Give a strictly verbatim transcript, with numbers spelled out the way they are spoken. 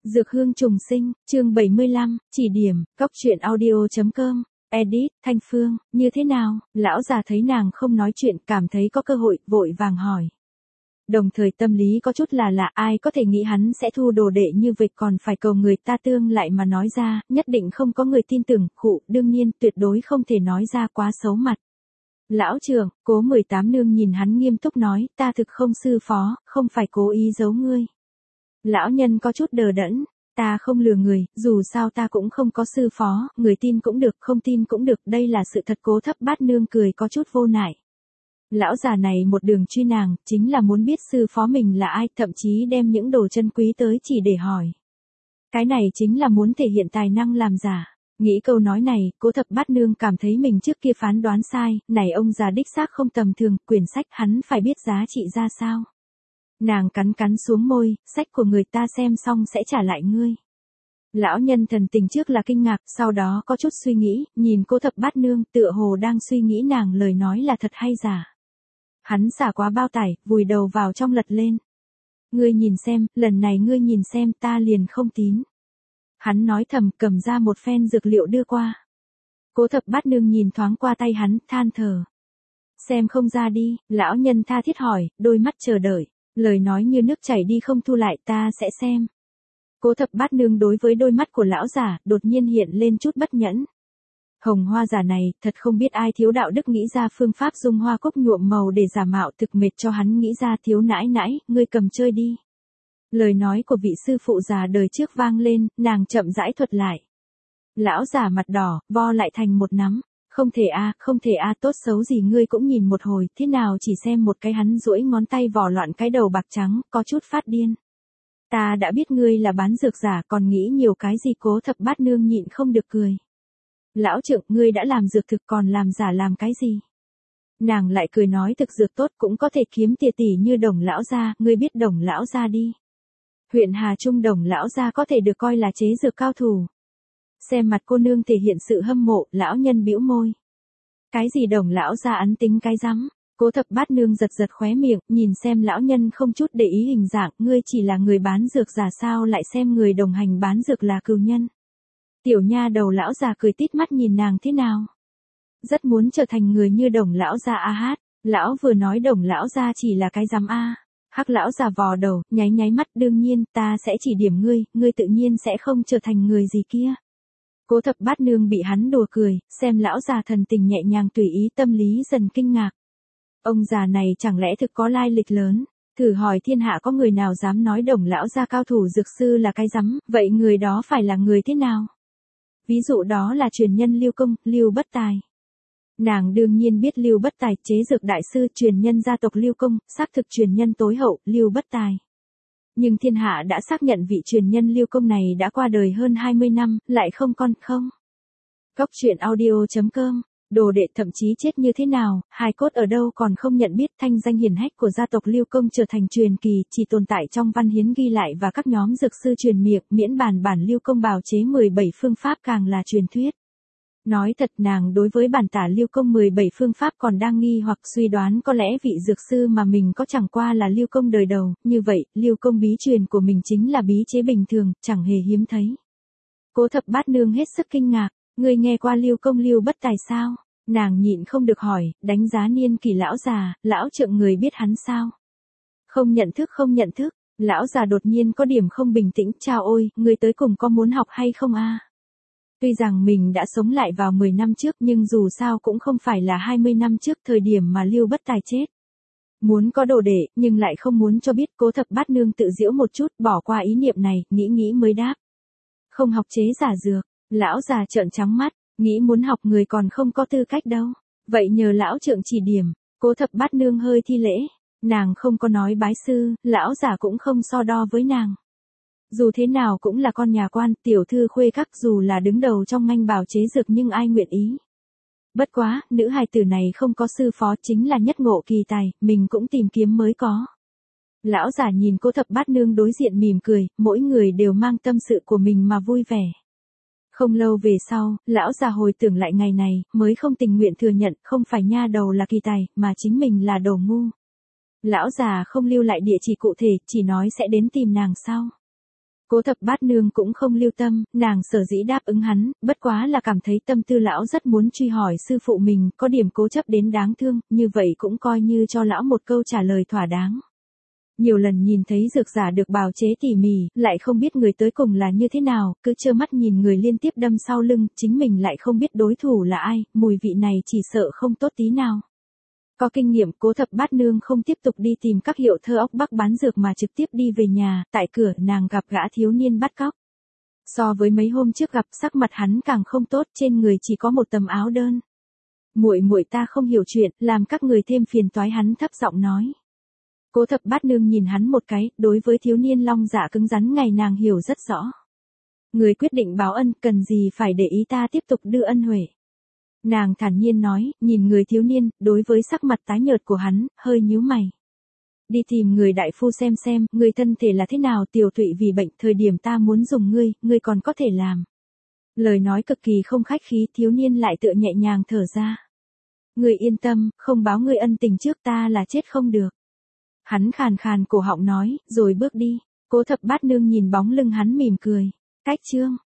Dược hương trùng sinh, chương bảy mươi lăm, chỉ điểm, cóc truyện audio chấm com, edit, Thanh Phương, như thế nào? Lão già thấy nàng không nói chuyện, cảm thấy có cơ hội, vội vàng hỏi. Đồng thời tâm lý có chút là lạ, ai có thể nghĩ hắn sẽ thu đồ đệ như vậy còn phải cầu người ta tương lại mà nói ra, nhất định không có người tin tưởng, khụ, đương nhiên, tuyệt đối không thể nói ra quá xấu mặt. Lão trưởng, cố mười tám nương nhìn hắn nghiêm túc nói, ta thực không sư phó, không phải cố ý giấu ngươi. Lão nhân có chút đờ đẫn, ta không lừa người, dù sao ta cũng không có sư phó, người tin cũng được, không tin cũng được, đây là sự thật. Cố Thập Bát Nương cười có chút vô nại. Lão già này một đường truy nàng, chính là muốn biết sư phó mình là ai, thậm chí đem những đồ chân quý tới chỉ để hỏi. Cái này chính là muốn thể hiện tài năng làm giả. Nghĩ câu nói này, Cố Thập Bát Nương cảm thấy mình trước kia phán đoán sai, này ông già đích xác không tầm thường, quyển sách hắn phải biết giá trị ra sao. Nàng cắn cắn xuống môi, sách của người ta xem xong sẽ trả lại ngươi. Lão nhân thần tình trước là kinh ngạc, sau đó có chút suy nghĩ, nhìn Cố Thập Bát Nương, tựa hồ đang suy nghĩ nàng lời nói là thật hay giả. Hắn xả quá bao tải, vùi đầu vào trong lật lên. Ngươi nhìn xem, lần này ngươi nhìn xem, ta liền không tín. Hắn nói thầm, cầm ra một phen dược liệu đưa qua. Cố Thập Bát Nương nhìn thoáng qua tay hắn, than thở. Xem không ra đi, lão nhân tha thiết hỏi, đôi mắt chờ đợi. Lời nói như nước chảy đi không thu lại, ta sẽ xem. Cố Thập Bát Nương đối với đôi mắt của lão giả, đột nhiên hiện lên chút bất nhẫn. Hồng hoa giả này, thật không biết ai thiếu đạo đức nghĩ ra phương pháp dung hoa cúc nhuộm màu để giả mạo, thực mệt cho hắn nghĩ ra. Thiếu nãi nãi, ngươi cầm chơi đi. Lời nói của vị sư phụ già đời trước vang lên, nàng chậm rãi thuật lại. Lão giả mặt đỏ, vo lại thành một nắm. Không thể a, không thể a, tốt xấu gì ngươi cũng nhìn một hồi, thế nào chỉ xem một cái. Hắn duỗi ngón tay vò loạn cái đầu bạc trắng, có chút phát điên. Ta đã biết ngươi là bán dược giả, còn nghĩ nhiều cái gì? Cố Thập Bát Nương nhịn không được cười. Lão trưởng, ngươi đã làm dược thực còn làm giả làm cái gì? Nàng lại cười nói, thực dược tốt cũng có thể kiếm tiền tỷ như Đồng lão gia, ngươi biết Đồng lão gia đi. Huyện Hà Trung Đồng lão gia có thể được coi là chế dược cao thủ. Xem mặt cô nương thể hiện sự hâm mộ, lão nhân bĩu môi. Cái gì Đồng lão gia ấn tính cái rắm? Cố Thập Bát Nương giật giật khóe miệng, nhìn xem lão nhân không chút để ý hình dạng, ngươi chỉ là người bán dược giả sao lại xem người đồng hành bán dược là cừu nhân? Tiểu nha đầu lão già cười tít mắt nhìn nàng thế nào? Rất muốn trở thành người như Đồng lão gia a hát, lão vừa nói Đồng lão gia chỉ là cái rắm a. Hắc lão già vò đầu, nháy nháy mắt, đương nhiên, ta sẽ chỉ điểm ngươi, ngươi tự nhiên sẽ không trở thành người gì kia. Cố Thập Bát Nương bị hắn đùa cười, xem lão già thần tình nhẹ nhàng tùy ý, tâm lý dần kinh ngạc. Ông già này chẳng lẽ thực có lai lịch lớn? Thử hỏi thiên hạ có người nào dám nói Đồng lão gia cao thủ dược sư là cái rắm, vậy người đó phải là người thế nào? Ví dụ đó là truyền nhân Lưu Công, Lưu Bất Tài. Nàng đương nhiên biết Lưu Bất Tài, chế dược đại sư, truyền nhân gia tộc Lưu Công, xác thực truyền nhân tối hậu, Lưu Bất Tài. Nhưng thiên hạ đã xác nhận vị truyền nhân Lưu Công này đã qua đời hơn hai mươi năm, lại không con, không. Cóc truyện audio chấm com, đồ đệ thậm chí chết như thế nào, hài cốt ở đâu còn không nhận biết. Thanh danh hiển hách của gia tộc Lưu Công trở thành truyền kỳ, chỉ tồn tại trong văn hiến ghi lại và các nhóm dược sư truyền miệng, miễn bàn bản Lưu Công bào chế mười bảy phương pháp càng là truyền thuyết. Nói thật, nàng đối với bản tả Lưu Công mười bảy phương pháp còn đang nghi hoặc suy đoán có lẽ vị dược sư mà mình có chẳng qua là Lưu Công đời đầu, như vậy, Lưu Công bí truyền của mình chính là bí chế bình thường, chẳng hề hiếm thấy. Cố Thập Bát Nương hết sức kinh ngạc, ngươi nghe qua Lưu Công Lưu Bất Tài sao? Nàng nhịn không được hỏi, đánh giá niên kỷ lão già, lão trượng người biết hắn sao? Không nhận thức không nhận thức, lão già đột nhiên có điểm không bình tĩnh, chao ôi, người tới cùng có muốn học hay không a? Tuy rằng mình đã sống lại vào mười năm trước nhưng dù sao cũng không phải là hai mươi năm trước thời điểm mà Lưu Bất Tài chết. Muốn có đồ đệ, nhưng lại không muốn cho biết. Cố Thập Bát Nương tự giễu một chút, bỏ qua ý niệm này, nghĩ nghĩ mới đáp. Không học chế giả dược, lão già trợn trắng mắt, nghĩ muốn học người còn không có tư cách đâu. Vậy nhờ lão trượng chỉ điểm. Cố Thập Bát Nương hơi thi lễ, nàng không có nói bái sư, lão già cũng không so đo với nàng. Dù thế nào cũng là con nhà quan, tiểu thư khuê các, dù là đứng đầu trong ngành bào chế dược nhưng ai nguyện ý. Bất quá, nữ hài tử này không có sư phó chính là nhất ngộ kỳ tài, mình cũng tìm kiếm mới có. Lão giả nhìn Cố Thập Bát Nương đối diện mỉm cười, mỗi người đều mang tâm sự của mình mà vui vẻ. Không lâu về sau, lão già hồi tưởng lại ngày này, mới không tình nguyện thừa nhận, không phải nha đầu là kỳ tài, mà chính mình là đồ ngu. Lão già không lưu lại địa chỉ cụ thể, chỉ nói sẽ đến tìm nàng sau. Cố Thập Bát Nương cũng không lưu tâm, nàng sở dĩ đáp ứng hắn, bất quá là cảm thấy tâm tư lão rất muốn truy hỏi sư phụ mình, có điểm cố chấp đến đáng thương, như vậy cũng coi như cho lão một câu trả lời thỏa đáng. Nhiều lần nhìn thấy dược giả được bào chế tỉ mỉ, lại không biết người tới cùng là như thế nào, cứ trơ mắt nhìn người liên tiếp đâm sau lưng, chính mình lại không biết đối thủ là ai, mùi vị này chỉ sợ không tốt tí nào. Có kinh nghiệm, Cố Thập Bát Nương không tiếp tục đi tìm các hiệu thơ ốc bắc bán dược mà trực tiếp đi về nhà, tại cửa nàng gặp gã thiếu niên bắt cóc. So với mấy hôm trước gặp, sắc mặt hắn càng không tốt, trên người chỉ có một tấm áo đơn. Muội muội ta không hiểu chuyện, làm các người thêm phiền toái, hắn thấp giọng nói. Cố Thập Bát Nương nhìn hắn một cái, đối với thiếu niên long dạ cứng rắn ngày nàng hiểu rất rõ. Người quyết định báo ân, cần gì phải để ý ta tiếp tục đưa ân huệ. Nàng thản nhiên nói, nhìn người thiếu niên, đối với sắc mặt tái nhợt của hắn, hơi nhíu mày. Đi tìm người đại phu xem xem, người thân thể là thế nào, tiểu tụy vì bệnh, thời điểm ta muốn dùng ngươi, ngươi còn có thể làm. Lời nói cực kỳ không khách khí, thiếu niên lại tựa nhẹ nhàng thở ra. Ngươi yên tâm, không báo ngươi ân tình trước ta là chết không được. Hắn khàn khàn cổ họng nói, rồi bước đi. Cố Thập Bát Nương nhìn bóng lưng hắn mỉm cười. Cách chương.